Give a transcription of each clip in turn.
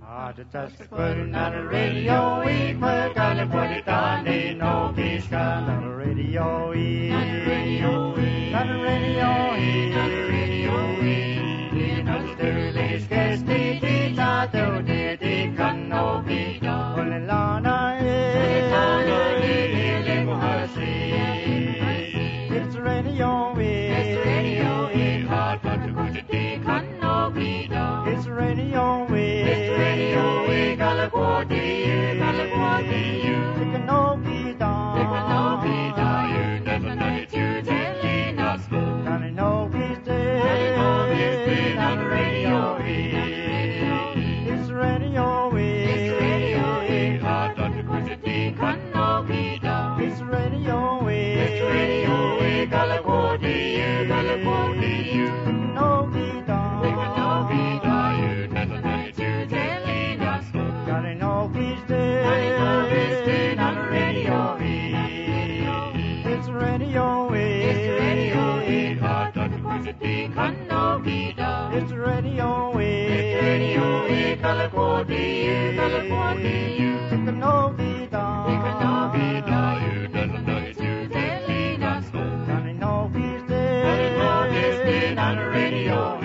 Just putting on the radio, we put on the put it on the no peace on the radio, on the radio, on the radio, on the radio, in the sterling sketch, the teacher, the can no be done. Put it on it's radio, it's radio, hard but to put it can no be done. It's radio, it's radio, California, California, it can no be done. It can no be done. You never know it, you telling us. Can it no be dead? Can it no be dead on the radio? It's radio, it's radio, hard but to put it can no be done. It's radio, California, California, no be done. It can no be done. You never know it, you telling us. Got it no peace day. Got it no peace day on the radio. It's radio. It's radio. Hard to put it can no be done. It's radio. It's radio. California, California, it can no be done. It can no be done. You never know it, you telling us. Got it no peace day. Got it no peace day on the radio.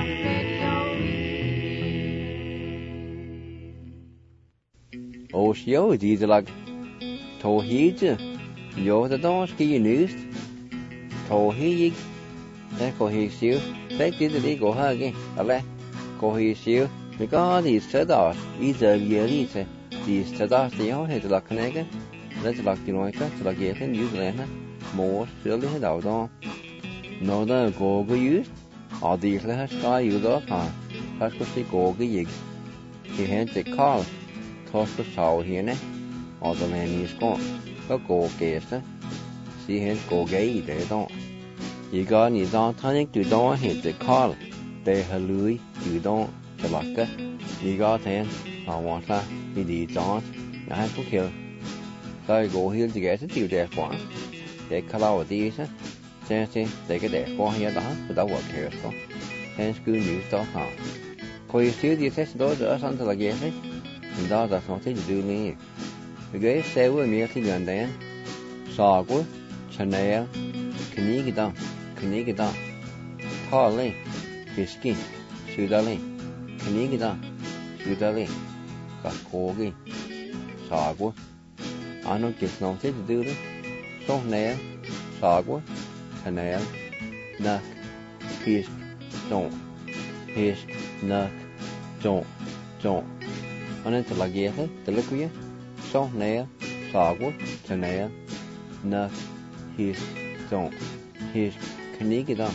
Osio is like Tohija, yo the donski news. Tohig, that cohesive, that did the go hugging, a le cohesive, because these Tadas, either Yelisa, these Tadas, the old head like Canega, that's like the Noika, to like Yethan, New Zealand, more surely head out on. No, the Goga used, or the sky used off, that was the Goga yig. He had the call. Toss the sow here, or the land is gone. Go guess, see him go gay, they don't. You got any don't tonic to don't hit the call. They halloo, you don't, the lucka. You got him, I want that, he did don't, I have to kill. So I go here to get it to that one. They call out these, since they get that one here, without work here, so. Hence, good news.com. For you still the test those us until I get it. And that's something to do me. The guy said with me again then. Sagwa, Chanel, Canigida, Tarley, Fisky, Sudali, Canigida, Sudali, Gakogi, Sagwa. I don't get nothing to do this. So nail, Sagwa, Chanel, Nuck, Fisk, don't. Fisk, Nuck, don't. On into la guerre, the liquid, so nail, sagwa, tanel, nuck, his, don't, his, canigida,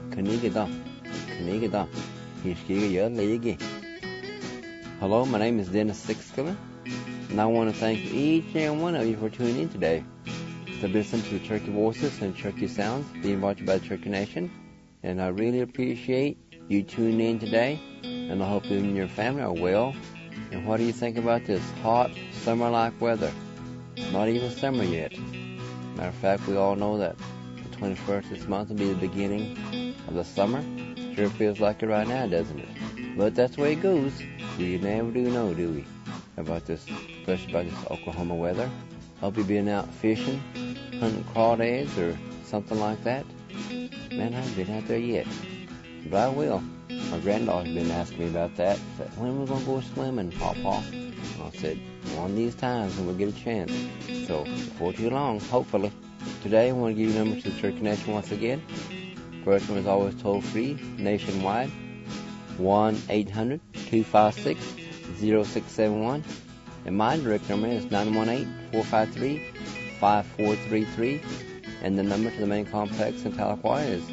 his giga, legi. Hello, my name is Dennis Sixkiller, and I want to thank each and one of you for tuning in today to listen to the Turkey Voices and Turkey Sounds being brought to you by the Turkey Nation, and I really appreciate you tuning in today, and I hope you and your family are well. And what do you think about this hot, summer-like weather? Not even summer yet. Matter of fact, we all know that the 21st this month will be the beginning of the summer. Sure feels like it right now, doesn't it? But that's the way it goes. We never do know, do we? About this, especially about this Oklahoma weather. Hope you've been out fishing, hunting crawdads, or something like that. Man, I haven't been out there yet. But I will. My granddaughter's been asking me about that. Said, when are we going to go swimming, Papa? I said, one of these times when we get a chance. So, before too long, hopefully. Today, I want to give you numbers to the Turkey Nation once again. First one is always toll-free, nationwide. 1-800-256-0671. And my direct number is 918-453-5433. And the number to the main complex in Tahlequah is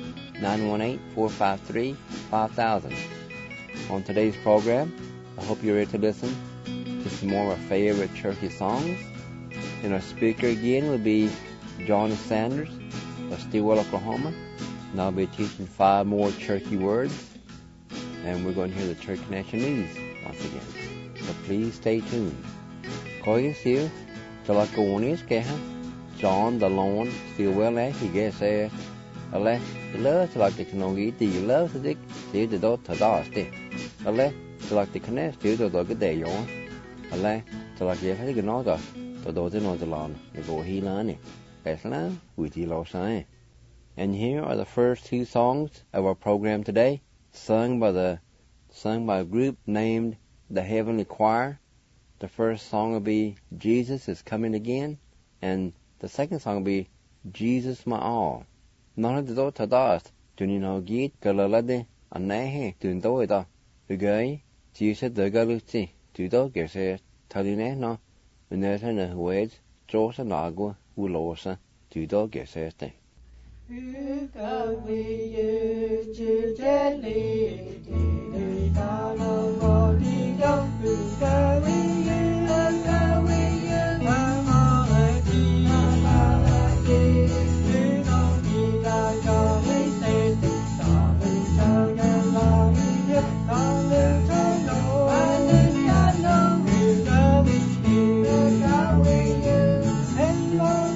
918-453-5000. On today's program, I hope you're ready to listen to some more of our favorite Turkey songs. And our speaker again will be Johnny Sanders of Stillwell, Oklahoma. And I'll be teaching 5 more Turkey words. And we're going to hear the Turkey Nation News once again. So please stay tuned. Coi xíu cho là cô ní kẻ John the Lone Stillwell he gets a left love like the Knogi the love the dick the dot to dust a left så lagt det knæst til og dog det jo. Alla så lagt jeg ikke noget der. Så dog det noget land. Det går hele ane. Aslan with you losai. And here are the first two songs of our program today, sung by a group named the Heavenly Choir. The first song will be Jesus is Coming Again, and the second song will be Jesus My All. None of the daughter does. Do you know git galalade anahe dun doida. Ugay, Jesus the galuti. Do do gerse taline no. Uneta na hued, josa nagua, ulosa, do do gerse te. Who we use to jelly, we follow what we don't. Who we use, we don't need like God, we say, God, we tell you, God, we give, God, we tell you, and we can know, who we use, God, we use, and Lord,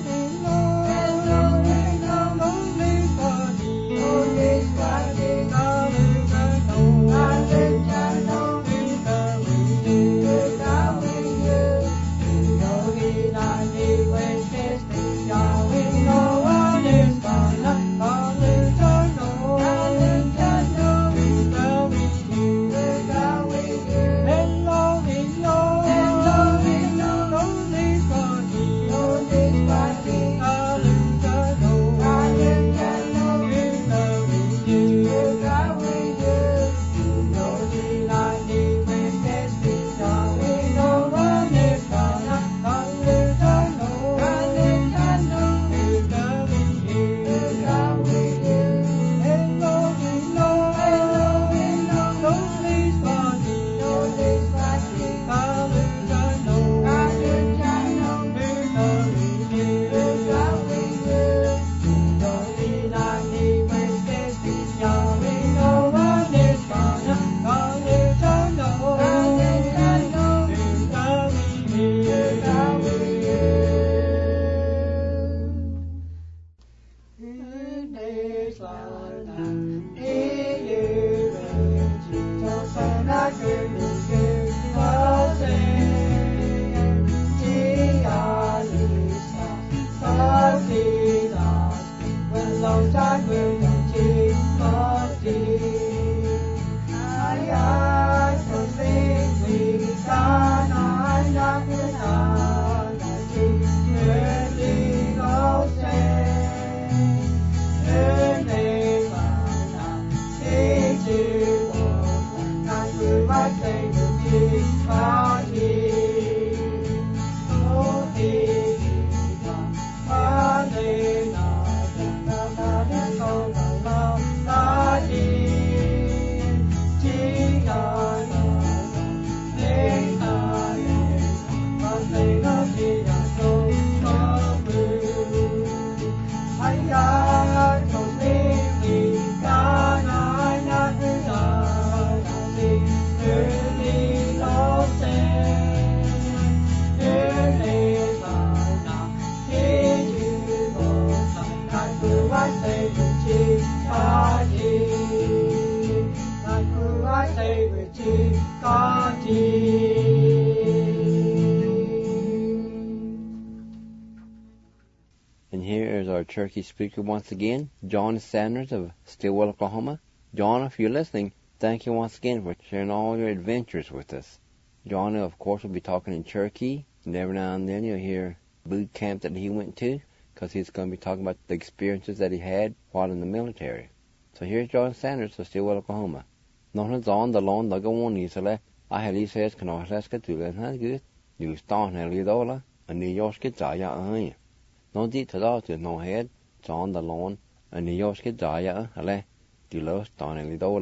And here is our Cherokee speaker once again, John Sanders of Stillwell, Oklahoma. John, if you're listening, thank you once again for sharing all your adventures with us. John, of course, will be talking in Cherokee, and every now and then you'll hear boot camp that he went to, because he's going to be talking about the experiences that he had while in the military. So here's John Sanders of Stillwell, Oklahoma. Nothing's on the lawn, the go on, Isla. I had he says, can I ask it to learn how good? You start and lead all, and New York gets I. No deep to that, no head, it's on the lawn, and New York gets I, you lost on and lead all.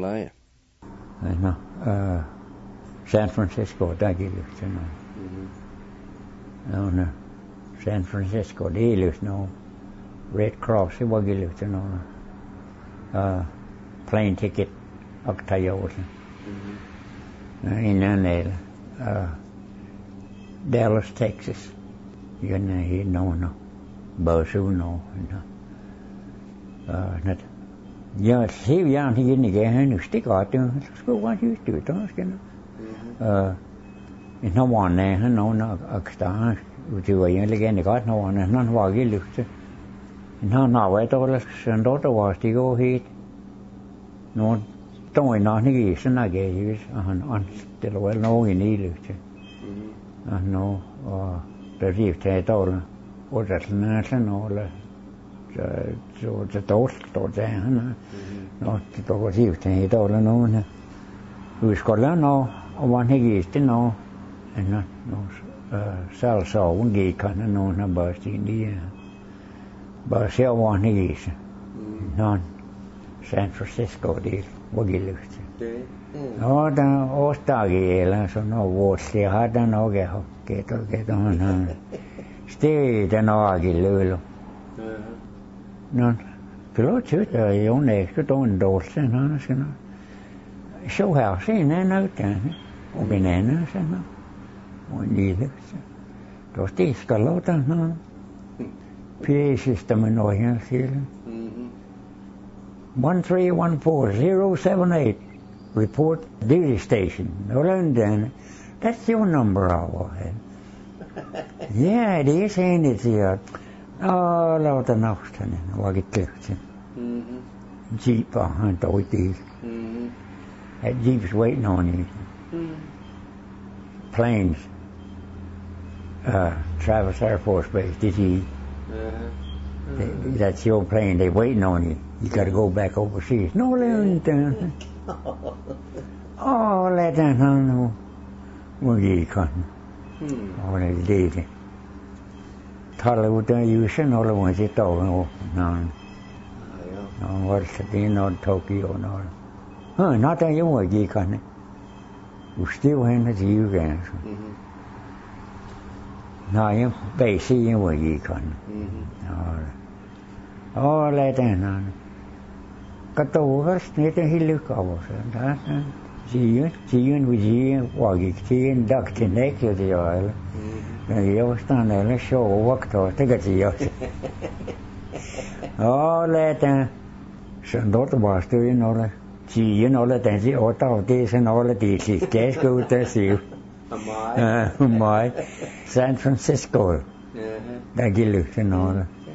No, San Francisco, that you know. No, San Francisco, they live no Red Cross, it was you know. Plane ticket up Toyota. In Dallas, Texas. You know, no. Bosu, no. Ja, 7 jaar hier niet gaan, nu stik uit, school wat je stuurt, dan is het. nó hoàn nè nó ta chưa vậy lấy cái này có nó hoàn nó vào cái lực nó nào vậy tôi là sơn đó tôi vào thì có hết nó trong người nó cái gì nó cái gì anh thì là vậy nó cái này lực chứ nó để riêng thế tôi là ở rất là nó là tốt ra nó tôi riêng thế tôi là nó nè rồi còn là nóวันที่กี่ที่nó sao sầu cũng gì cả nó bờ xin đi bờ xeoวันที่กี่nó San Francisco đi bao nhiêu lúc nó đã ở đó cái là số nó vô xe hết nó cái đó nó stay đó nó cái lừa nó cái lúc trước rồi ông này cái tôi đồ xe nó số hào xe nó cả ở bên này nó sẽ nó mọi gì đó rồi tí cái lỗ đó nó PA system nói nha xíu 1314078 report duty station London that's your number yeah it is and it's here lâu ta nào thế này qua cái kiểu chứ Jeep à tối tí that Jeep's waiting on you planes Travis Air Force Base DG that's your plane they're waiting on you got to go back overseas no London let that no what gì còn này đi thì thật là út yêu sinh nó là một cái tàu nó what city nó Tokyo nó ta giống người gì còn still hay nó chịu cái nó giống bệ sĩ giống người gì còn lại thế nó cái tàu cái này thì hiểu cao đó chỉ với gì qua cái chuyện đặc biệt này cái gì vậy này yêu stan này là show waktu thế cái gì vậy lại thế sơn đó bảo tôi nó là chỉ nó là tên gì ở tàu thì nó là đi cái school tới xíu mai San Francisco đã ghi lực cho nó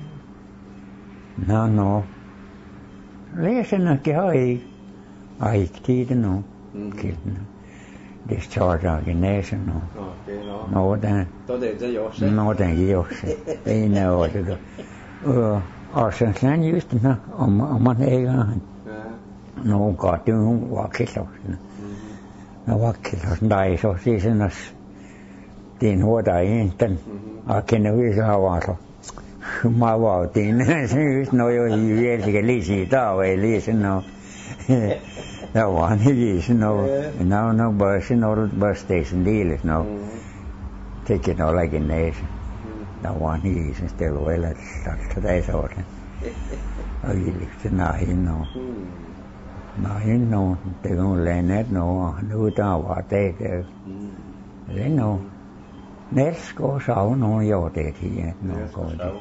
là nó lấy cái này cái ai thì nó cái discharge cái nation nó đang yêu đây nào được ở San Francisco nó ông anh ấy nó có tiếng hoa kỳ nó hoa kỳ đại số gì nó tiền hoa đại tên ở cái nơi sao vào mà vào tiền nó yêu cái lý gì đó vậy lý nó nó hoàn gì nó bus station deal nó take it all like a nation nó hoàn gì still well là today rồi ở cái này nó từ con lên nét nó nuôi tao vào tê cái đấy nó nét có sáu nó vô tê thì nó có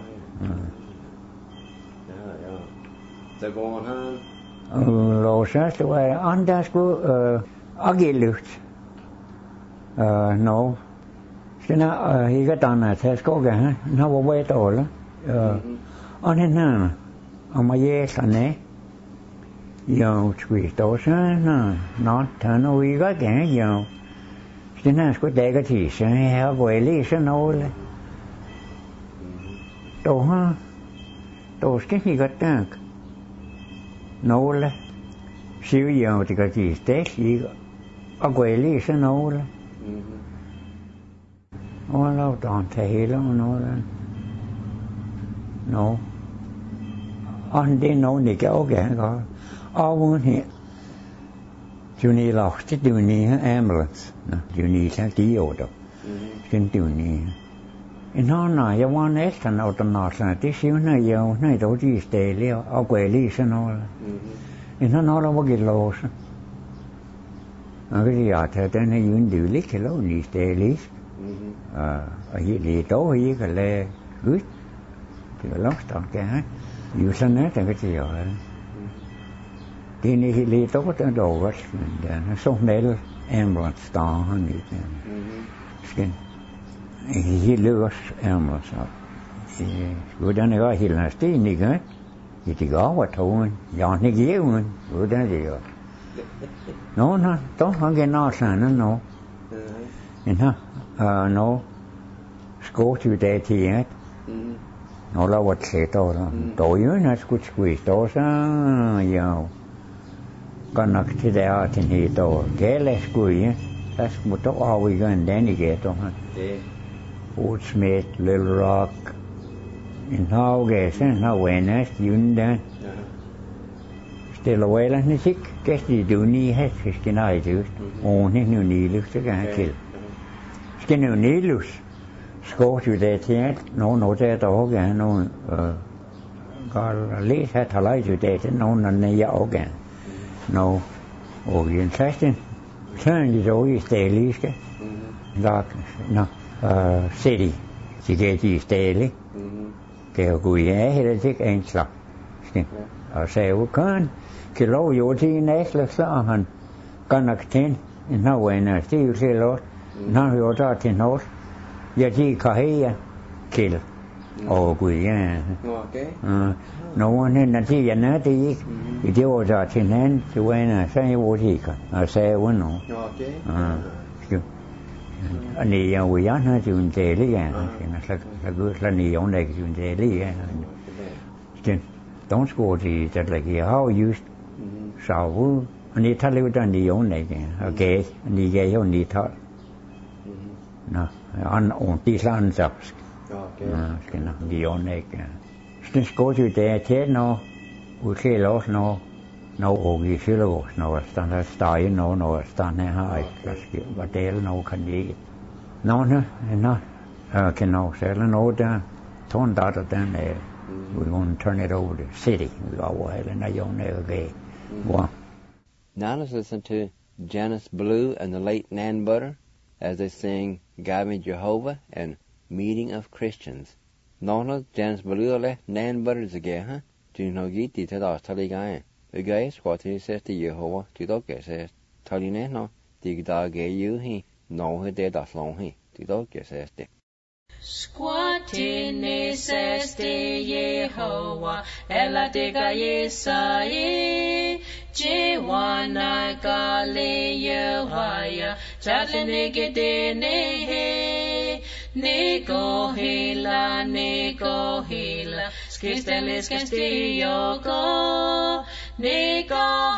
det går han låsa så är andas på agilut no sina higatana se skoga no var vet alla anena amayesane yo twistosana no tano higa kan yo sina sko dega ti se ha goeli se no le to ska higatak no le siu yo ti ka ti stek higa agoeli se no le lo don te hilo no le no on de no ni ka oge ko all here you need lost you need ambulance you need that deal can do ni nó nói cho quan hết thành ở trong nó là tí xíu này giờ này đâu chỉ stay liao ở quê li sao nó nói là một cái lô cái gì à thế này yun điều lý cái lô ni stay li ở đây li tố gì cái lệ good cái lô tao cái you sao này cái gì rồi in I lite over den dag, så meld ambulance staan niet. Skin. Hij løs ambulance. Hvordan er det hele sten ikke? Det går over togen. Jeg ikke jævn. Hvordan er det jo? Nå, då han generationen nå. Nå skåret vi det til et. Nå der var tæt over. Då jo en skulle squeeze då så ja. Godt nok til der til helt år. Gale skulle der skulle dog afvige en den ikke då. Old Smith, Little Rock. En havgæsen har venner stjuden der. Stille wela nisik gæsti duni hat fiskinai just. Oni nu nilus det kan kill. Skal nu nilus. Skåret jo det til nå der dog er nogen gal læs hat halai jo det til nogen jeg også. Nå og i en klasse sådan lidt over i staliske. Lag city. Det er stali. Det er jo ja helt ikke en slag. Og så jo kan lov jo til en æsler så han kan nok tænde en havende stiv til lort. Når jo der til noget. Jeg de kan her kill. Og gud ja. Okay. Nogen hen til jeg nær det ikke. Det var der til han til venner så jo de kan. Og så jo nu. Okay. Og det er jo jeg har jo en del ja. Så godt så ni on der jo en del ja. Det don't score the that like how used så og det tager lidt den i on der. Okay. Ni gav jo ni tal. Nå, og det sådan så. Okay. Skal nok de on der. Det går jo der til når udklæder også når og i Sølvås når standard steg når stand her har ikke hvad del når kan det. Nå kan nå selv når der tårn der den we're going to turn it over to city. We go over and I don't know okay. Wow. Now let's listen to Janice Blue and the late Nan Butter as they sing God Me Jehovah and Meeting of Christians. Nå Janice Blue og Nan Butter tilbage, ha? Du har givet det til dig til gang. Vi gør skåret til sig til Jehova, til dog gør sig til dine nå. Det der gør jo he, nå det der slår he, til dog gør sig det. Squatting says the Yehovah, Ella dega Yesai, Jiwana Gali Yehaya, Chatlinigidine, Nigo Hila, Skistelis Castilloko, Nigo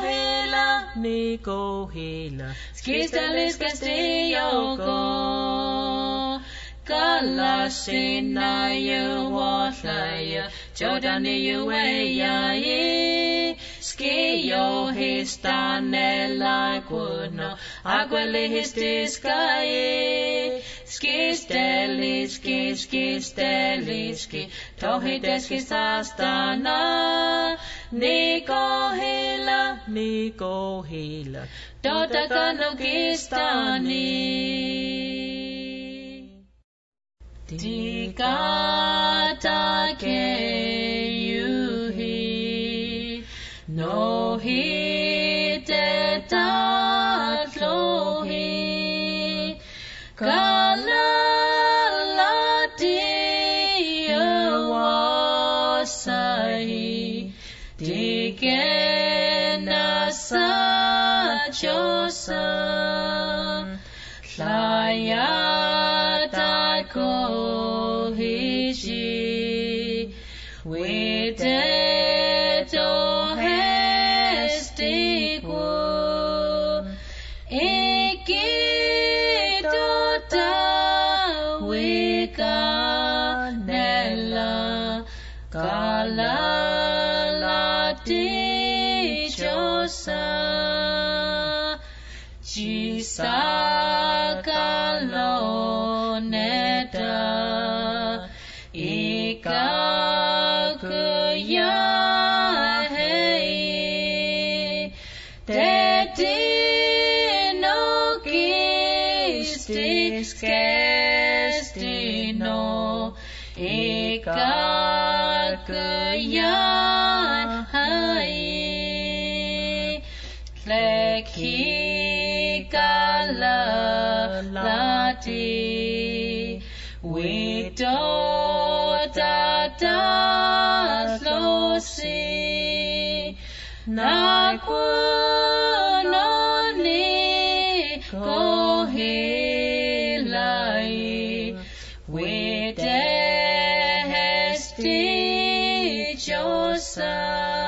Hila, Skistelis Castilloko. Galasina Yuwashaya, Jordani Yuwaya, Skiyo Histanella Kuno, Agueli Histiskaye, Skisteliski, Tohideski Sastana, Nigo Hila, Dodakanukistani. Dikata ke yuhi no hi te tatlohi kala di wasai dikena sa chosa laya ko hishi with to hestiku ikito ta wikanella kala lati chosa chisakalo Skestino ikakya hai kalalati widota losi nakunoni kohilai widehesti josa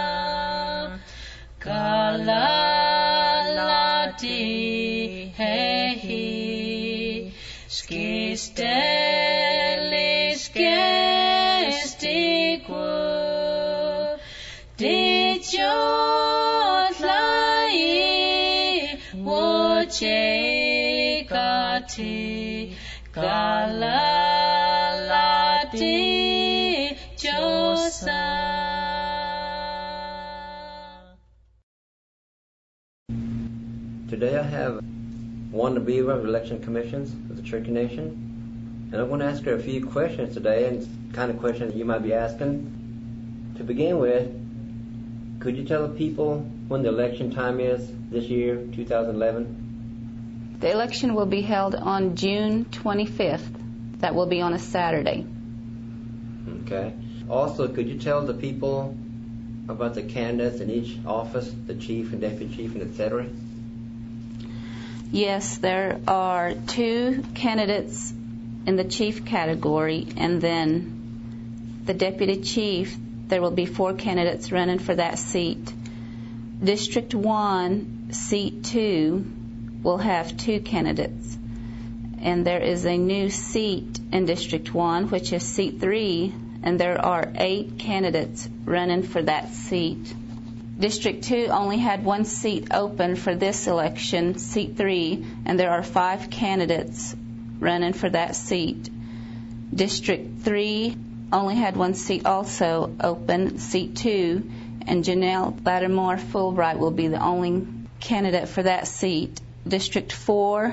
kalalati hehi skistelis gestiku dijotlai wojekati kalalati josa. Today I have Wanda Beaver of Election Commissions of the Cherokee Nation, and I'm going to ask her a few questions today, and it's the kind of questions you might be asking. To begin with, could you tell the people when the election time is this year, 2011? The election will be held on June 25th. That will be on a Saturday. Okay. Also, could you tell the people about the candidates in each office, the chief and deputy chief and etc.? Yes, there are 2 candidates in the chief category, and then the deputy chief, there will be 4 candidates running for that seat. District 1, seat 2, will have 2 candidates. And there is a new seat in District 1, which is seat 3, and there are 8 candidates running for that seat. District 2 only had 1 seat open for this election, seat 3, and there are 5 candidates running for that seat. District 3 only had 1 seat also open, seat 2, and Janelle Lattimore Fulbright will be the only candidate for that seat. District 4,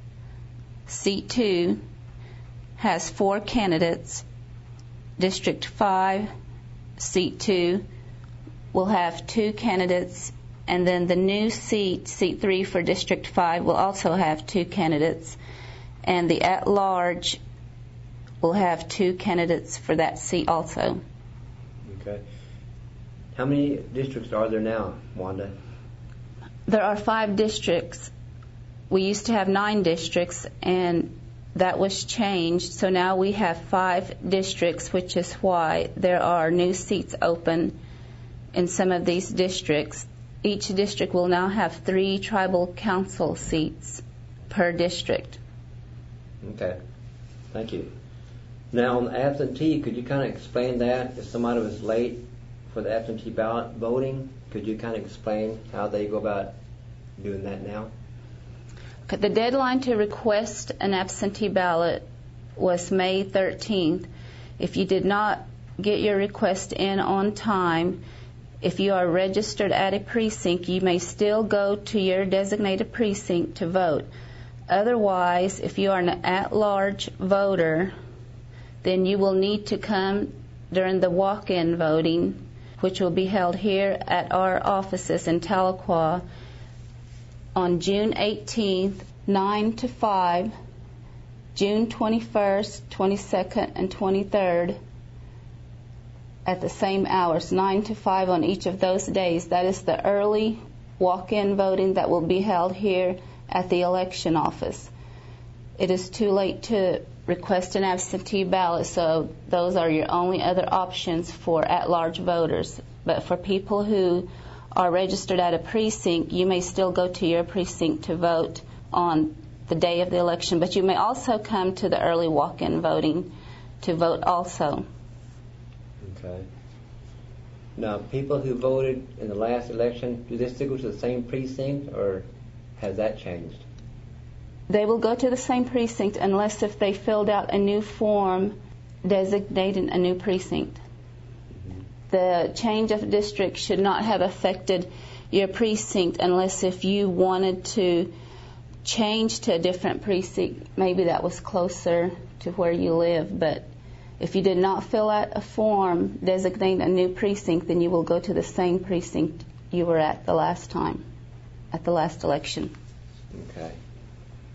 seat 2, has 4 candidates. District 5, seat 2, will have 2 candidates, and then the new seat, seat 3 for District 5, will also have 2 candidates, and the at-large will have 2 candidates for that seat also. Okay. How many districts are there now, Wanda? There are 5 districts. We used to have 9 districts, and that was changed, so now we have 5 districts, which is why there are new seats open in some of these districts. Each district will now have 3 tribal council seats per district. Okay, thank you. Now on the absentee, could you kind of explain that? If somebody was late for the absentee ballot voting, could you kind of explain how they go about doing that now? Okay, the deadline to request an absentee ballot was May 13th. If you did not get your request in on time, if you are registered at a precinct, you may still go to your designated precinct to vote. Otherwise, if you are an at-large voter, then you will need to come during the walk-in voting, which will be held here at our offices in Tahlequah on June 18th, 9 to 5, June 21st, 22nd, and 23rd, at the same hours, 9 to 5 on each of those days. That is the early walk-in voting that will be held here at the election office. It is too late to request an absentee ballot, so those are your only other options for at-large voters. But for people who are registered at a precinct, you may still go to your precinct to vote on the day of the election, but you may also come to the early walk-in voting to vote also. Okay. Now, people who voted in the last election, do they still go to the same precinct, or has that changed? They will go to the same precinct unless if they filled out a new form designating a new precinct. Mm-hmm. The change of district should not have affected your precinct unless if you wanted to change to a different precinct, maybe that was closer to where you live. But if you did not fill out a form designating a new precinct, then you will go to the same precinct you were at the last time, at the last election. Okay.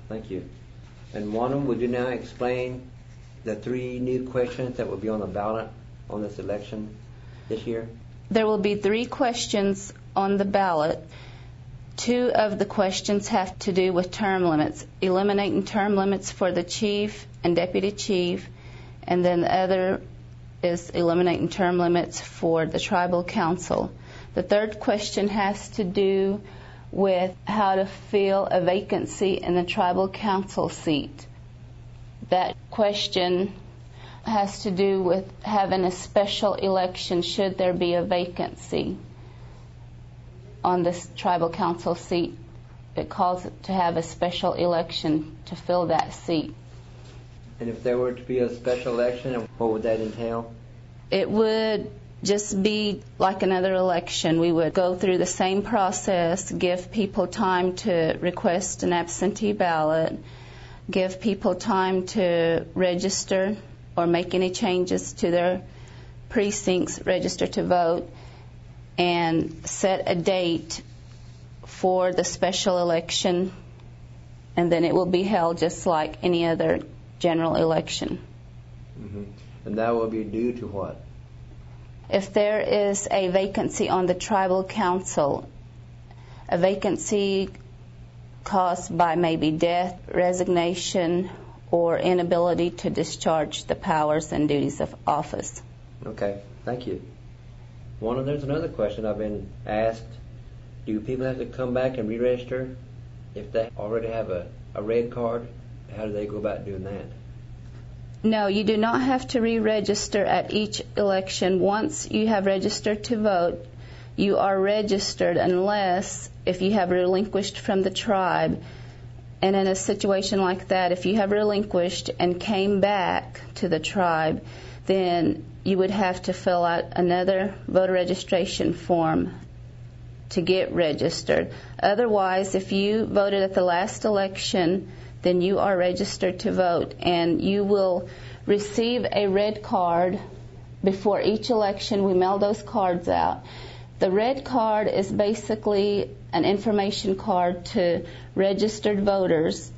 Thank you. And Wanda, would you now explain the 3 new questions that will be on the ballot on this election this year? There will be 3 questions on the ballot. 2 of the questions have to do with term limits, eliminating term limits for the chief and deputy chief, and then the other is eliminating term limits for the tribal council. The 3rd question has to do with how to fill a vacancy in the tribal council seat. That question has to do with having a special election should there be a vacancy on this tribal council seat. It calls it to have a special election to fill that seat. And if there were to be a special election, what would that entail? It would just be like another election. We would go through the same process, give people time to request an absentee ballot, give people time to register or make any changes to their precincts, register to vote, and set a date for the special election, and then it will be held just like any other general election. Mm-hmm. And that will be due to what? If there is a vacancy on the tribal council, a vacancy caused by maybe death, resignation, or inability to discharge the powers and duties of office. Okay, thank you. There's another question I've been asked. Do people have to come back and re-register if they already have a red card? How do they go about doing that? No, you do not have to re-register at each election. Once you have registered to vote, you are registered unless if you have relinquished from the tribe. And in a situation like that, if you have relinquished and came back to the tribe, then you would have to fill out another voter registration form to get registered. Otherwise, if you voted at the last election, then you are registered to vote, and you will receive a red card before each election. We mail those cards out. The red card is basically an information card to registered voters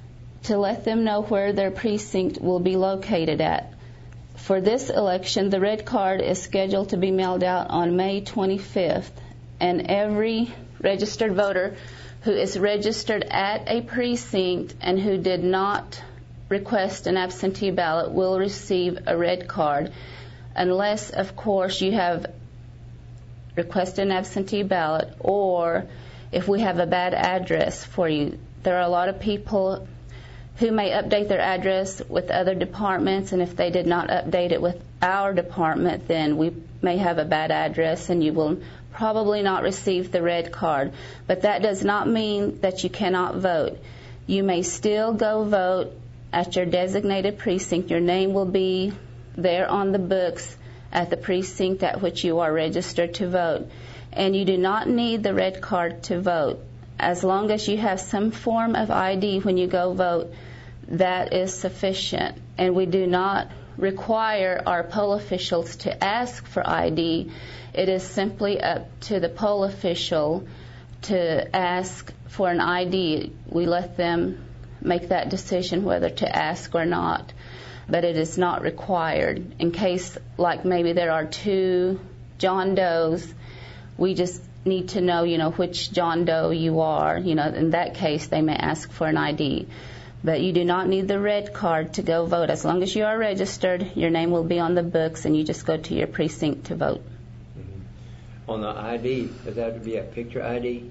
to let them know where their precinct will be located at. For this election, the red card is scheduled to be mailed out on May 25th, and every registered voter who is registered at a precinct and who did not request an absentee ballot will receive a red card, unless, of course, you have requested an absentee ballot or if we have a bad address for you. There are a lot of people who may update their address with other departments, and if they did not update it with our department, then we may have a bad address and you will probably not receive the red card. But that does not mean that you cannot vote. You may still go vote at your designated precinct. Your name will be there on the books at the precinct at which you are registered to vote. And you do not need the red card to vote. As long as you have some form of ID when you go vote, that is sufficient. And we do not require our poll officials to ask for ID. It is simply up to the poll official to ask for an ID. We let them make that decision whether to ask or not, but it is not required. In case, like maybe there are 2 John Does, we just need to know, which John Doe you are. In that case, they may ask for an ID. But you do not need the red card to go vote. As long as you are registered, your name will be on the books, and you just go to your precinct to vote. Mm-hmm. On the ID, does that have to be a picture ID?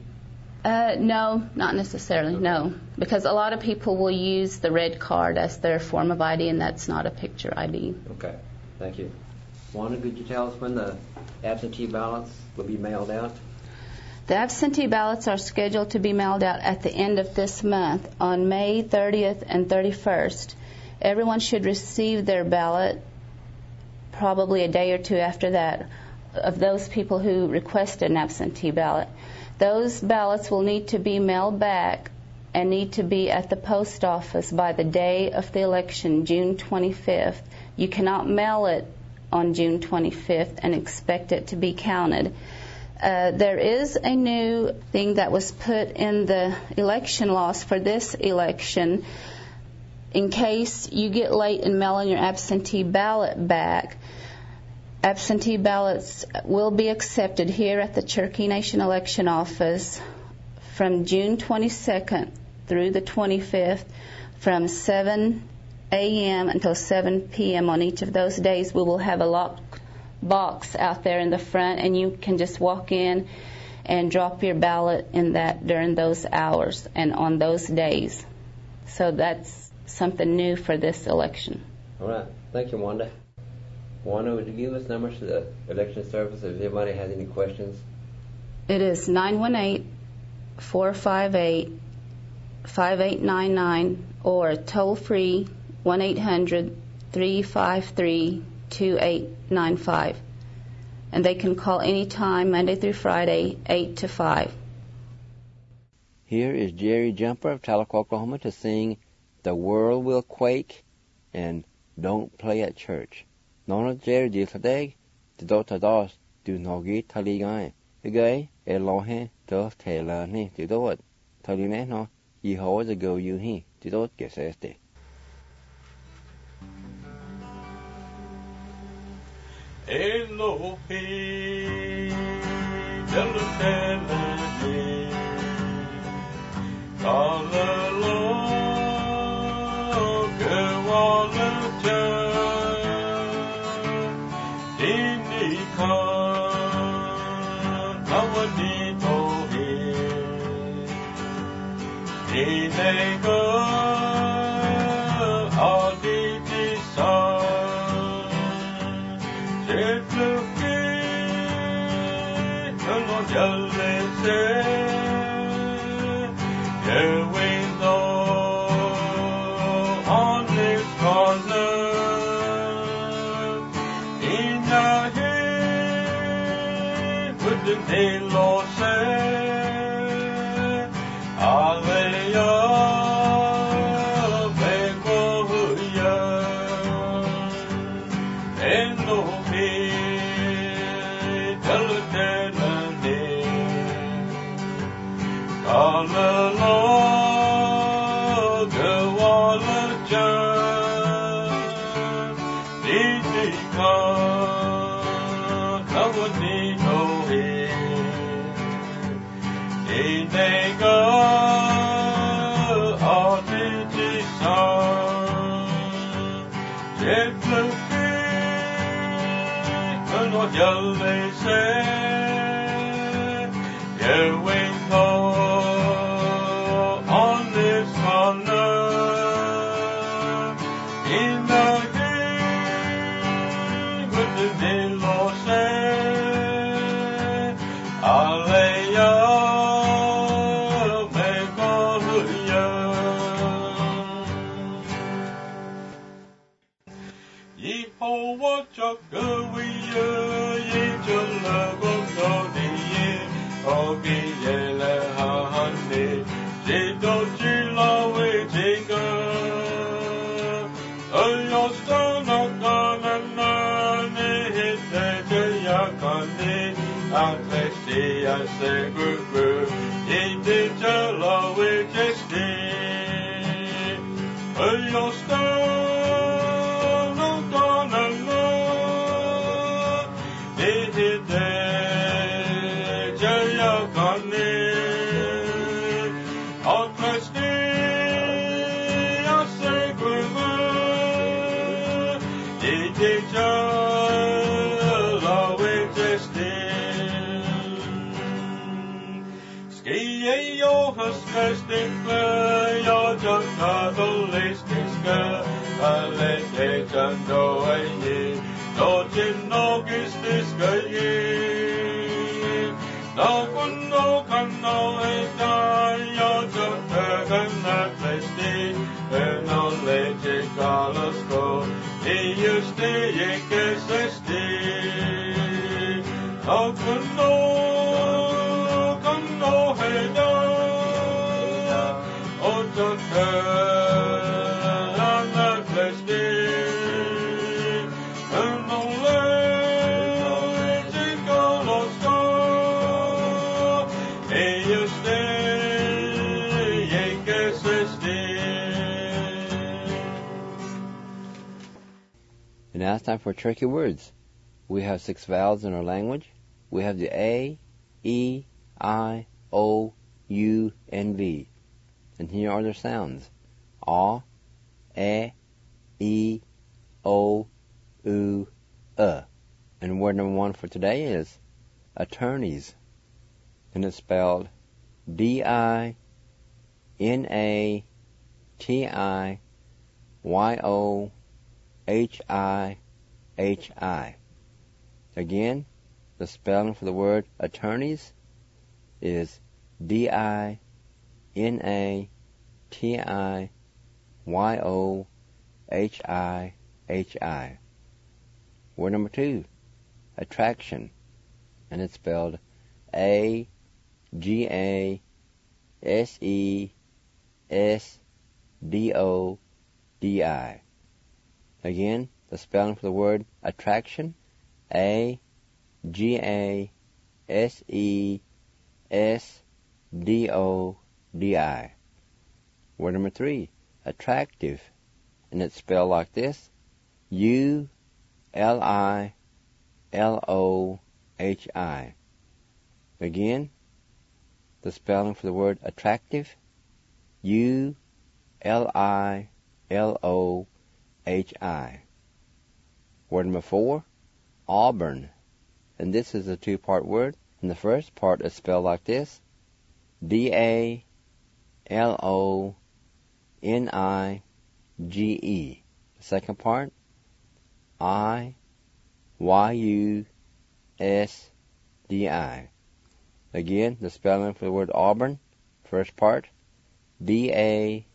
No, not necessarily, no. Because a lot of people will use the red card as their form of ID, and that's not a picture ID. Okay, thank you. Wanda, could you tell us when the absentee ballots will be mailed out? The absentee ballots are scheduled to be mailed out at the end of this month, on May 30th and 31st. Everyone should receive their ballot probably a day or 2 after that, of those people who requested an absentee ballot. Those ballots will need to be mailed back and need to be at the post office by the day of the election, June 25th. You cannot mail it on June 25th and expect it to be counted. There is a new thing that was put in the election laws for this election. In case you get late in mailing your absentee ballot back, absentee ballots will be accepted here at the Cherokee Nation Election Office from June 22nd through the 25th from 7 a.m. until 7 p.m. on each of those days. We will have a locked box out there in the front, and you can just walk in and drop your ballot in that during those hours and on those days. So that's something new for this election. All right. Thank you, Wanda. Wanda, would you give us numbers to the election service if anybody has any questions? It is 918-458-5899 or toll-free 1-800-353-2895. And they can call anytime, Monday through Friday, 8 to 5. Here is Jerry Jumper of Tahlequah, Oklahoma, to sing The World Will Quake and Don't Play at Church. Nona Jerry Diltadag, the Dota Dos, do Nogi Taligai, the guy, Elohe, Dove Taylor, Ne, the Dot, Taline, no, ye hold the go you he, the Dot gets este. Elohe, Delutele, Kalelo, Kewalaja, Inika, Kawadito, Inega, Aditisa. And now it's time for tricky words. We have 6 vowels in our language. We have the A, E, I, O, U, and V. And here are their sounds. A, E, O, U, And word number 1 for today is attorneys. And it's spelled DINATIYOHIHI. Again, the spelling for the word attorneys is DINATIYOHIHI. Word number 2, attraction, and it's spelled AGASESDODI. Again, the spelling for the word attraction, AGASESDODI. Word number 3, attractive, and it's spelled like this, ULILOHI. Again, the spelling for the word attractive, ULILOHI. Word number 4, Auburn, and this is a 2-part word, and the first part is spelled like this, DALONIGE. The second part, IYUSDI. Again, the spelling for the word Auburn, first part, DALONIGE.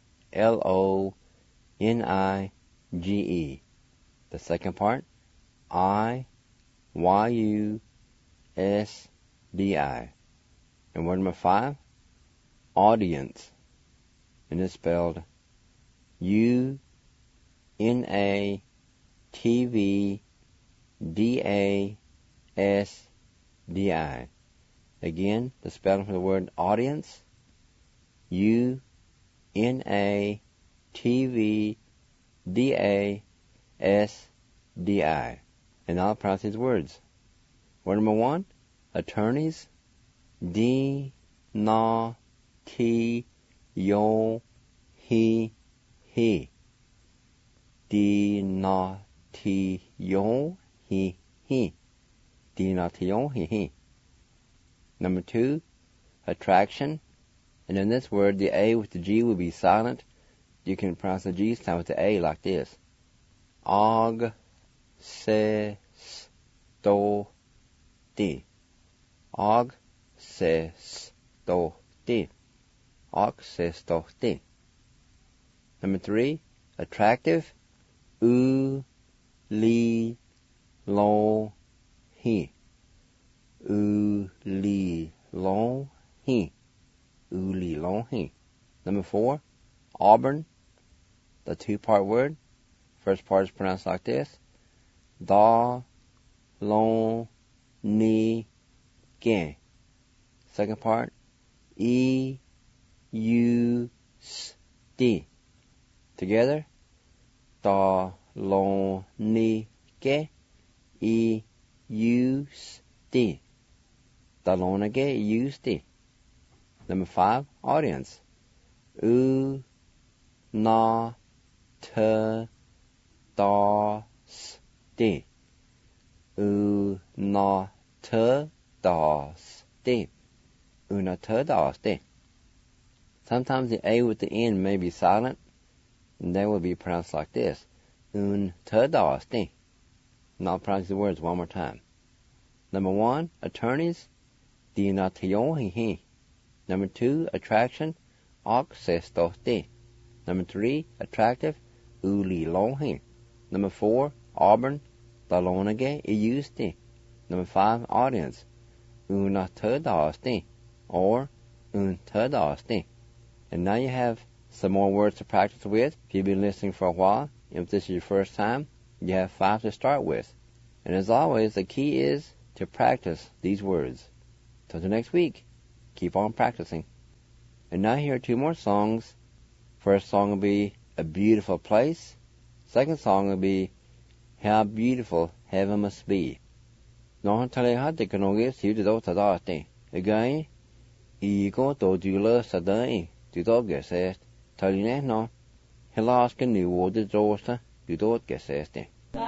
The second part, IYUSDI. And word number 5, audience, and it's spelled UNATVDASDI. Again, the spelling for the word audience, UNATVDASDI. And I'll pronounce these words. Word number 1, attorneys, DINATIYOHIHI. DINATIYOHIHI. Number 2, attraction, and in this word the A with the G will be silent. You can pronounce the G sound with the A like this. Oxystoti. Oxystoti. Oxystoti. Number 3, attractive, ulilohi. Ulilohi. Ulilohi. Number 4, Auburn, the 2-part word. First part is pronounced like this, DALONIGE. Second part, EUSD. Together, DALONIGE. EUSD. DALONIGE. EUSD. Number 5, audience, UNATDASD. UNATDASD. UNATDASD. Sometimes the A with the N may be silent, and they will be pronounced like this, UNATDASD. And I'll pronounce the words one more time. Number 1, attorneys, DINATIYOHIHI. Number 2, attraction, oxystoti. Number 3, attractive, ulilohi. Number 4, Auburn, DALONIGE. EUSD. Number 5, audience, UNATDASD or UNTDASD. And now you have some more words to practice with. If you've been listening for a while, if this is your first time, you have 5 to start with. And as always, the key is to practice these words. Till the next week, keep on practicing. And now here are 2 more songs. First song will be A Beautiful Place. Second song will be how beautiful heaven must be. Nó thale hát để cái nông xíu từ đâu thà thế, cái ý có tổ du lơ sa đấy, từ đó cái xe, thali nè nó, helas cái new water drawers từ đó cái xe thế.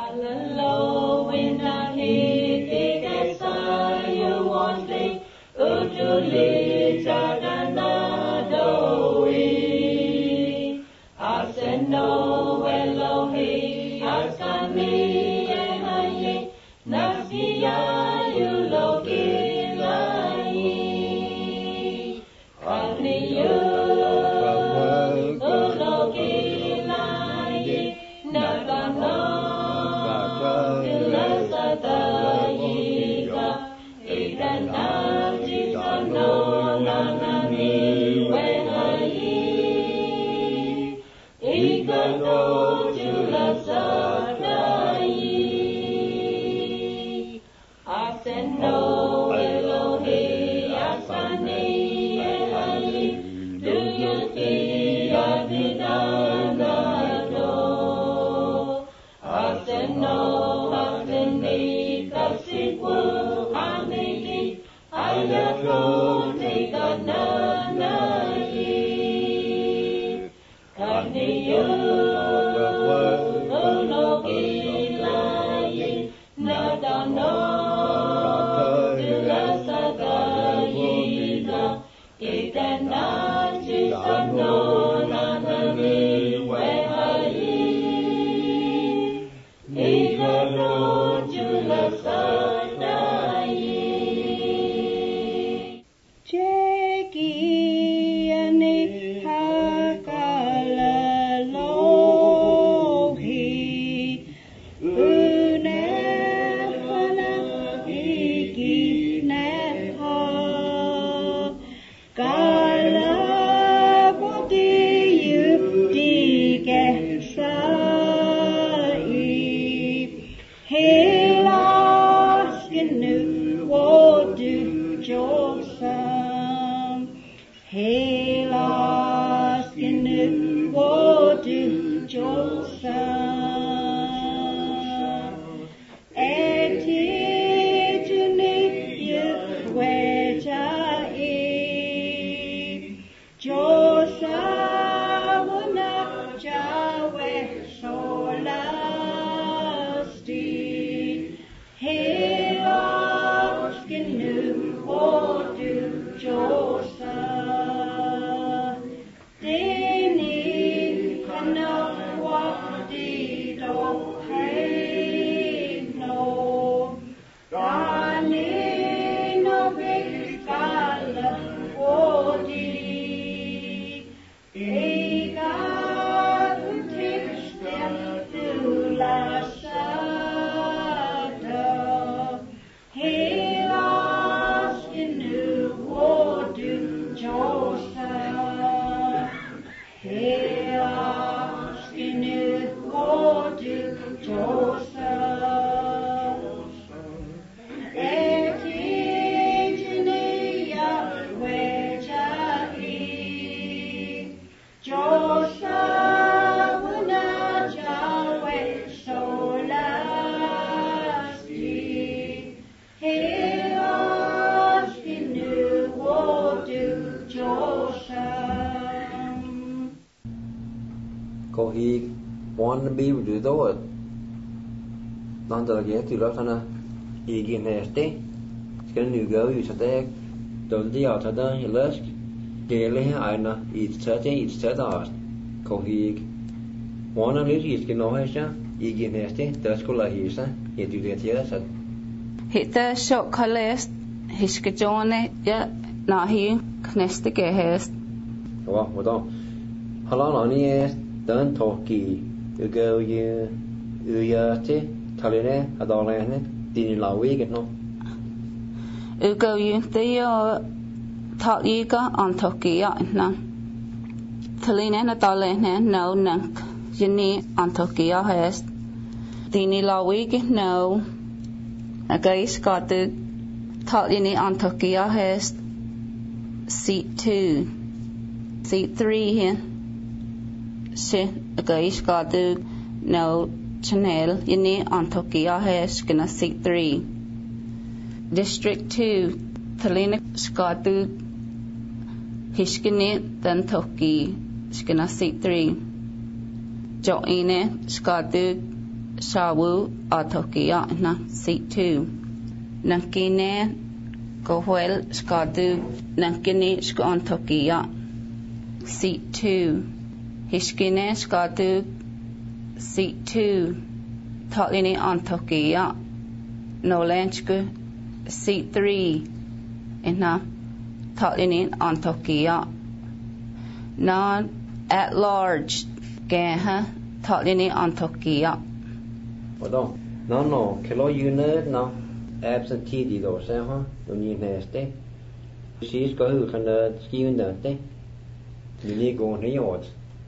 Ko he want to be with do non da ge tu la sana I ge neste skal nu go ju så där don de out da I läsk gele aina I tsata ko he want to live is genau heißt I ge neste da skola hisa I du det ja så Hitta chocolate hiskajone ja nahi kneste ge hest. Wa da halala ni dan toki go you uyate talene adalene dini lawi get no Go you the talk you got on toki na Talene adalene no nank jini on toki has dini lawi get no a guys got the talk you on toki has seat 2 seat 3 here. Se a gaish gadu no Chanel yini Antioquia heskina seat 3. District 2 Talina Skatu Hishkini Dantoki skina seat 3. Joine Skatu Shawu Antioquia na seat 2. Nankine Gohuel Skatu Nankini Sk Antioquia seat 2. Hishkine Skatu seat 2 Tatlini Antioquia Nolenchku seat 3 Inna Tatlini Antioquia Non at large Gaha Tatlini Antioquia Well, no, kilo unit no absentee di do se ha uni neste she's go who can ski nete you need go on yard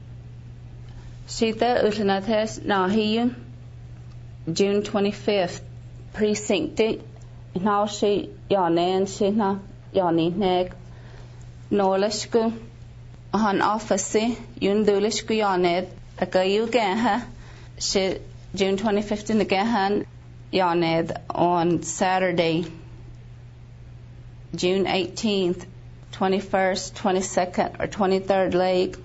Sita Utanates Nahi June 25th precinct now she Yanan Shina Yani Neg Nolashku Han office Yundulishku Yaned Agayu Gaha she June 25th in the Gahan Yaned on Saturday June 18th 21st 22nd or 23rd leg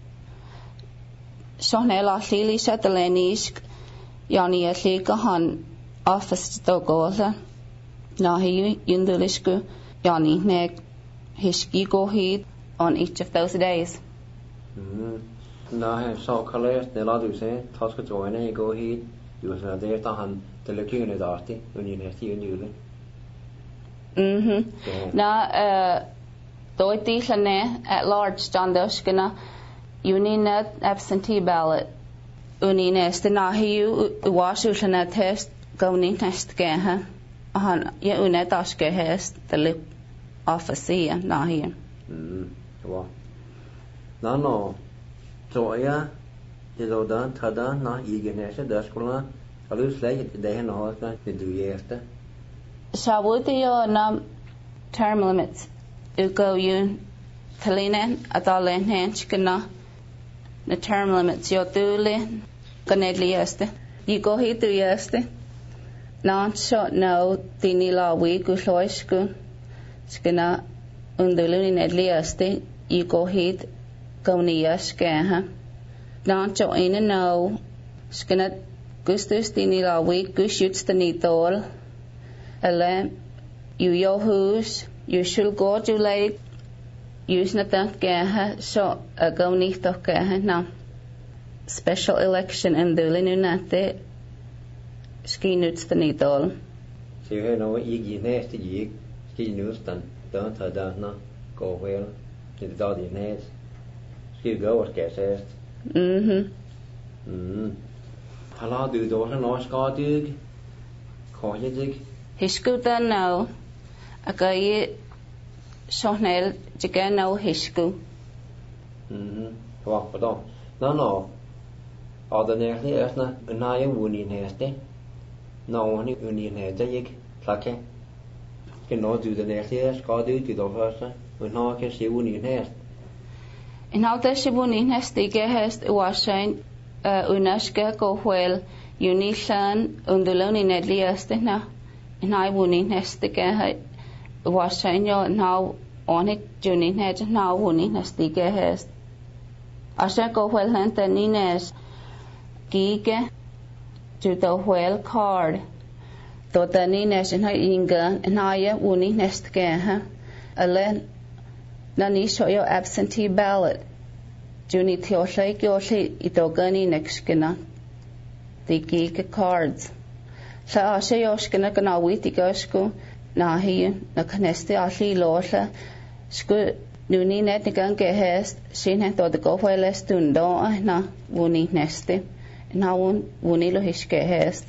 Shonel Lili Shatalenisk Yani Atligahan office to Gola Nahi Yundulishku Yani Neg Hishki go heed on each of those days. Nah, so colors the lad you say task to join go heed you was there to han the looking at arty when you next you knew Na Doity Lane at large John Dushkina Unina absentee ballot. Unines the Nahi Washington test going test gaha. Ya unet ashke hest the lip office Nahi. Wow. No. Joya is odan tada na igenesha daskula. Alus like they had no the do yesterday. Shawudio nam term limits. Ugo yun Talina Adalan Henchkina. The term limits your dule Ganedli este. You go he do este. Non shot no dini la we gusloisku. Skina unduluni nedli este. You go heed goni yaskaha. Non cho in a no. Skina gustus dini la we gushoots the nidol. Ele you yo who's you should go to late. Use na tank gaha so a goni to gaha na special election in the linunate ski nuts the nidol. So you know you nest you ski news done don't na go well to the dodgy nest ski go what guess est Hello do those no ska dig call you dig Hiskuta no a guy Sonel Jigan no Hisku. Well, but no. Ordinarily, as na Naya Wuni neste. No one Uni Nedjik, Plake. Can not do the next year, Scott do to the first, when no can see Wuni nest. In how does she Wuni nest, the gehest washing Unashka go well, Unishan, Unduloni Nedli Estina, and I Wuni nest the gehet washing your now. Onik Junin had now winning as the gehest. I shall go well and the Nines Gige to the well card. Though the Nines and her inga and I winning nest geha. A len Nani show your absentee ballot. Juni Teoshake Yoshi Itogani Nexkina. The Gige cards. So I say Yoshkina can all wait the Gosku. Nahi na kaneste ashi losha sku nuni net nikan gehest sin to the go well stundo na wuni neste na wuni lo hiske hest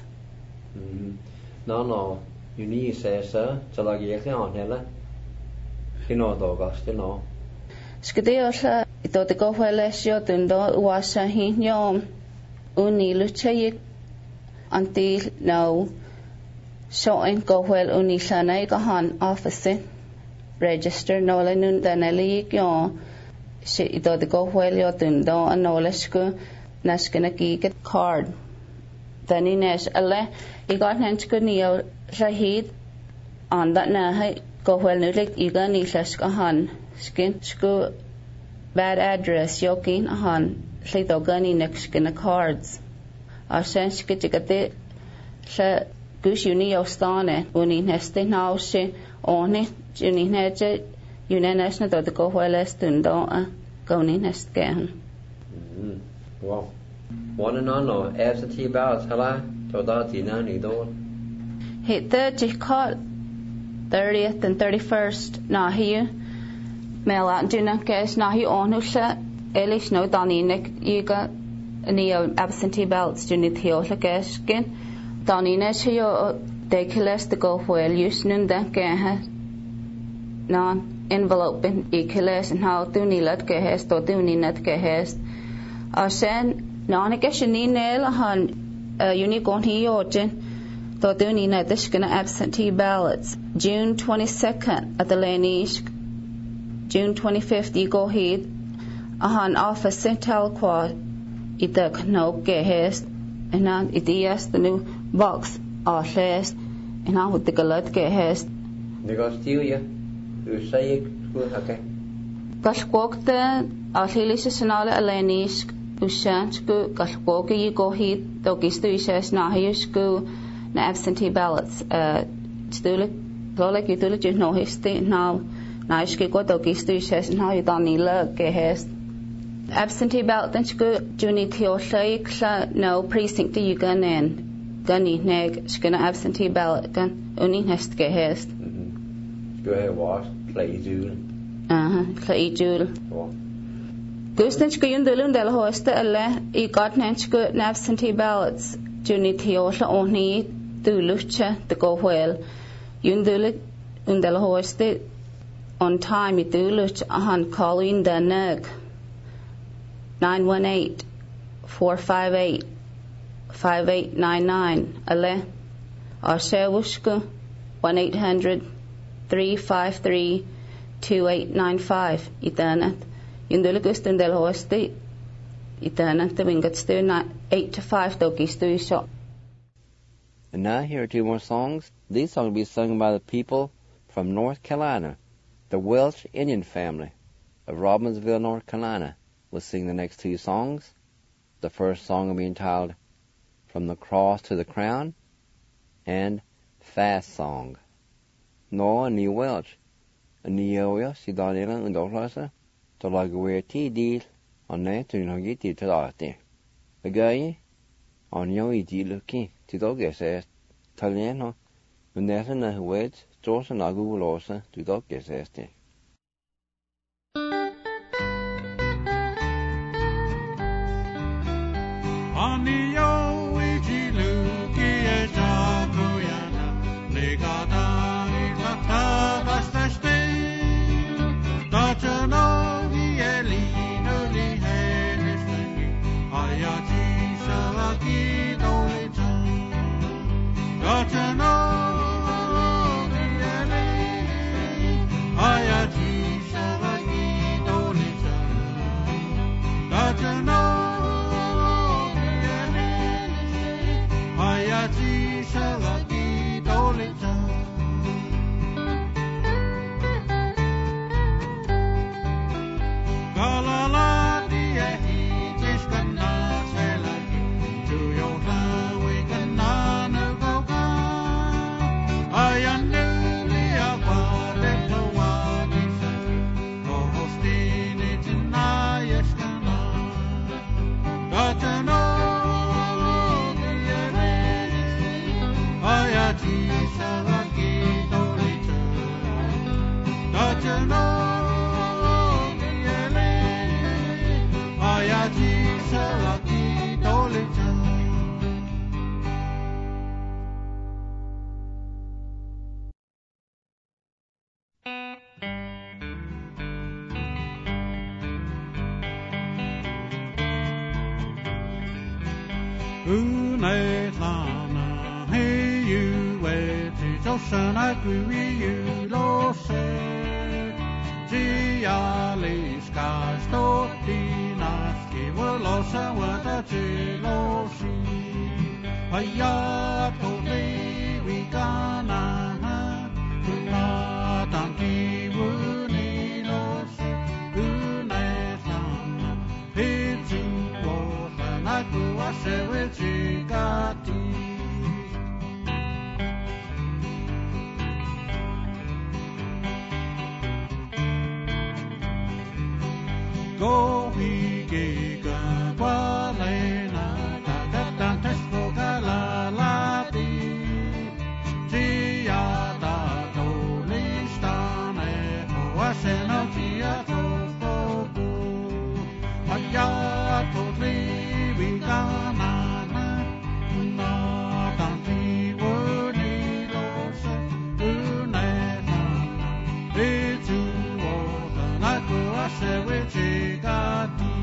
No uni says chalagi on hela kino dogas no skudeo to the go well stundo wasa hin yom uni luche until now showing go well unishanay gahan office register nola nun danali yo she ito the go well yo tundo anolashku nashkana ki get card Daninesh alle I got hens good neo shahid on that na go well nulik iga ni slash han skin sku bad address yokin han shito gani next skin cards a sense kitikate sha gus uni ostane uni neste now she oni uni neje uni neste do go well estundo go ni nest gan. Wow. One and on or absentee ballots, hello? Hit 30 caught 30th and 31st. Nahi mail out do not guess nahi on who set Elish no Donny Nick you got neo absentee ballots do need the guess again. Donny Nish you they kills to go well use noon that get non envelope in kills and how do need let get has to do need not get has. Sen non guess you need nail on unique on here origin. Though do need not this gonna absentee ballots. June 22nd at the Lanish. June 25th you go ahead. Office Central Quad. It the no get has and now it yes the new box or last and now with the galot get has. They got steal you. You say it okay. Gashwok the Arhelish Sanala Lanish. Ushansku Gashwoki you go ahead. Dogistu says now here school. Absentee ballots stulik like you do it no history now nice go to gistu says now you don't need look has absentee ballot then go juni theo no precinct you gun and gunny neg gonna absentee ballot gun only has to get has go ahead wash play jule play jule Gustin go yun dulun del host alle I got nanch go absentee ballots juni theo only do lucha to go well. You do it undel hoist on time. You do lucha call in the nug 918-458-5899 ale or shewushka 1-800-353-2895 itanet. You do it undel hoist itanet the wingets do 8 to 5 doggies do shop. And now here are two more songs. These songs will be sung by the people from North Carolina. The Welsh Indian family of Robbinsville, North Carolina will sing the next two songs. The first song will be entitled From the Cross to the Crown and Fast Song. No, ni Welsh. Ni Oya, si Daniela and Doclasa, to like where tea deal on that to know get it to the guy on your easy looking. To dog says Taliano, when there's a wedge, George and Agu Losa to dog says. On the Oigi Luki, a Jagoyana, Negada, Itatabas the Stain, Dajano, the Elino, the Hennis, Ayaji, Salaki, Dajano, the Elini, Ayaji, Salaki, Dolita, Dajano. Ayaji Shalaki Dolita Galala Diahi Tishkana Shalaki to your we can none of Goga Ayanu Liapa Lepto Wadi Hostini Tinayashkana Gatano Ayaji Shalaki Dolita Dajano Diele Ayaji Shalaki Dolita Unaitana Hey you wait Joshan I agree you lo say Giali skies Dotinaski will also what a gelosi Haya toli wikana kuna tanti wuni los unesana hitu osana kuasewe chikati. Go we giga walena ta tesco galalati tia da dolistane oasena tia tofu haya totli wingana na tanti woni los unena itu osana kuasewe chikati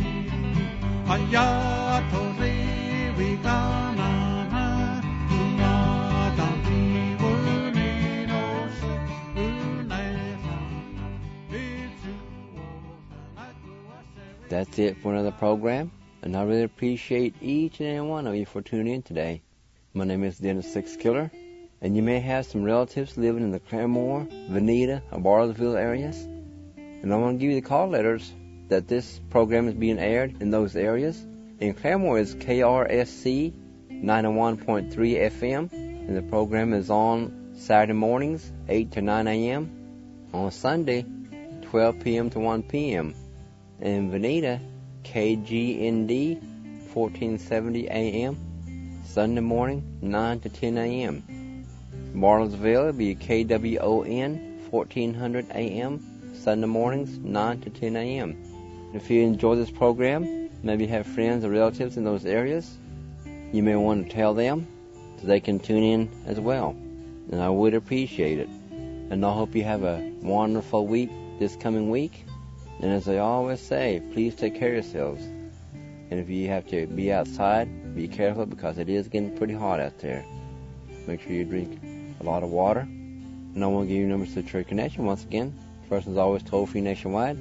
haya totli wingana na tanti woni los unena itu osana kuasewe. That's it for another program, and I really appreciate each and every one of you for tuning in today. My name is Dennis Six Killer, and you may have some relatives living in the Claremore, Veneta, or Bartlesville areas. And I want to give you the call letters that this program is being aired in those areas. In Claremore is KRSC 91.3 FM, and the program is on Saturday mornings, 8 to 9 a.m., on Sunday, 12 p.m. to 1 p.m. In Veneta, KGND 1470 a.m., Sunday morning, 9 to 10 a.m. Bartlesville will be KWON 1400 a.m., Sunday mornings, 9 to 10 a.m. If you enjoy this program, maybe have friends or relatives in those areas, you may want to tell them so they can tune in as well. And I would appreciate it. And I hope you have a wonderful week this coming week. And as I always say, please take care of yourselves. And if you have to be outside, be careful because it is getting pretty hot out there. Make sure you drink a lot of water. And I want to give you numbers to Church Connection once again. First is always toll-free nationwide,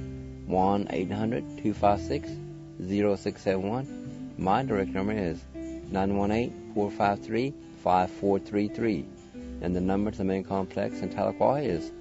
1-800-256-0671. My direct number is 918-453-5433. And the number to the main complex in Tahlequah is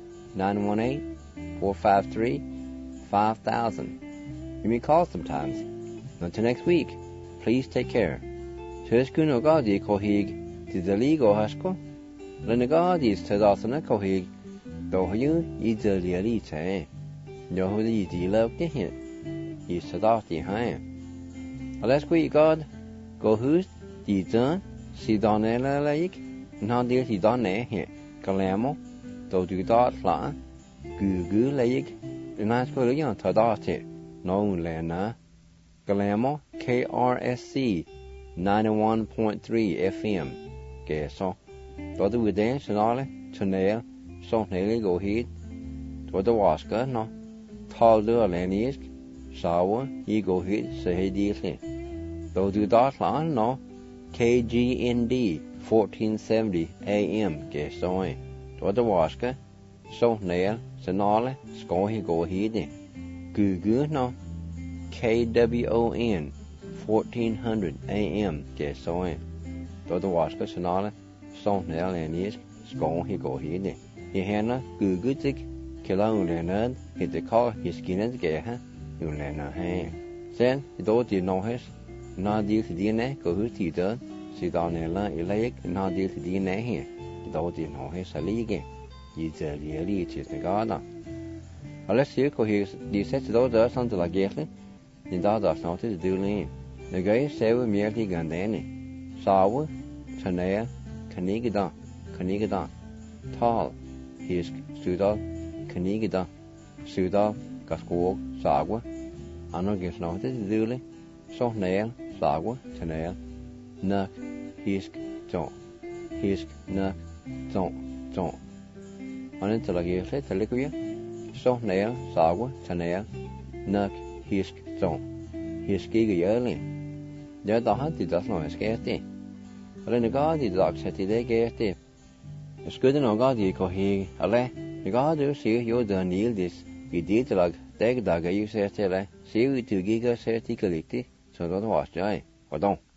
918-453-5000. You may call sometimes. Until next week, please take care. Tuskun ogadi kohig tizaligo hasko. Lenagadi stadasana kohig dohyu izaliali che. Dohudi dilab kehin. Is stadati hae. Let's go God. Go who's the done. Si donela laik. Nadir si donne he. Kalamo. Do du dot fla. Gugu laik. Nice go young tadati. No lena. Kalamo KRSC 91.3 FM. Gesso. Do the within sonale. Tunnel. So nearly go heat. To the wasker no. Tall the lenisk. Sour. He go heat. Say dearly. Do du dot lan no. KGND 1470 AM. Gesso. To the wasker. So near. Sonale. Score he go heat. Gugu no. KWON 1400 AM. Gesso. To the wasker. Sonale. So near lenisk. Score he go heat. He hana gugutik kila ulenad hit the call his skinnet geha ulena he. Sen do di no his na deal to DNA go who tita si donella elaic na deal to DNA here. Do di no his a league. It's a really chisnagada. Unless you go his the sets do something like getly, the does not is doing. The guy several merely gandani. Sour, Chanea, Kanigada, Tall. Hisk, Sudal, Kanigida, Sudal, Gaskog, Sagwa, Anno gets noted, Duli, So Nail, Sagwa, Chanel, Nuck, Hisk, Jon, Nuck, Jon. Until I give it a liquid, So Nail, Sagwa, Chanel, Nuck, Hisk, Jon, Hiskig early. There the hunt does not escape it. But in the guard, the dog said they gave it. It's good to know God you go here, ale. The God you see you done yield this. You did like take dagger you say, see you to giga certicality, so don't wash, I. Or don't.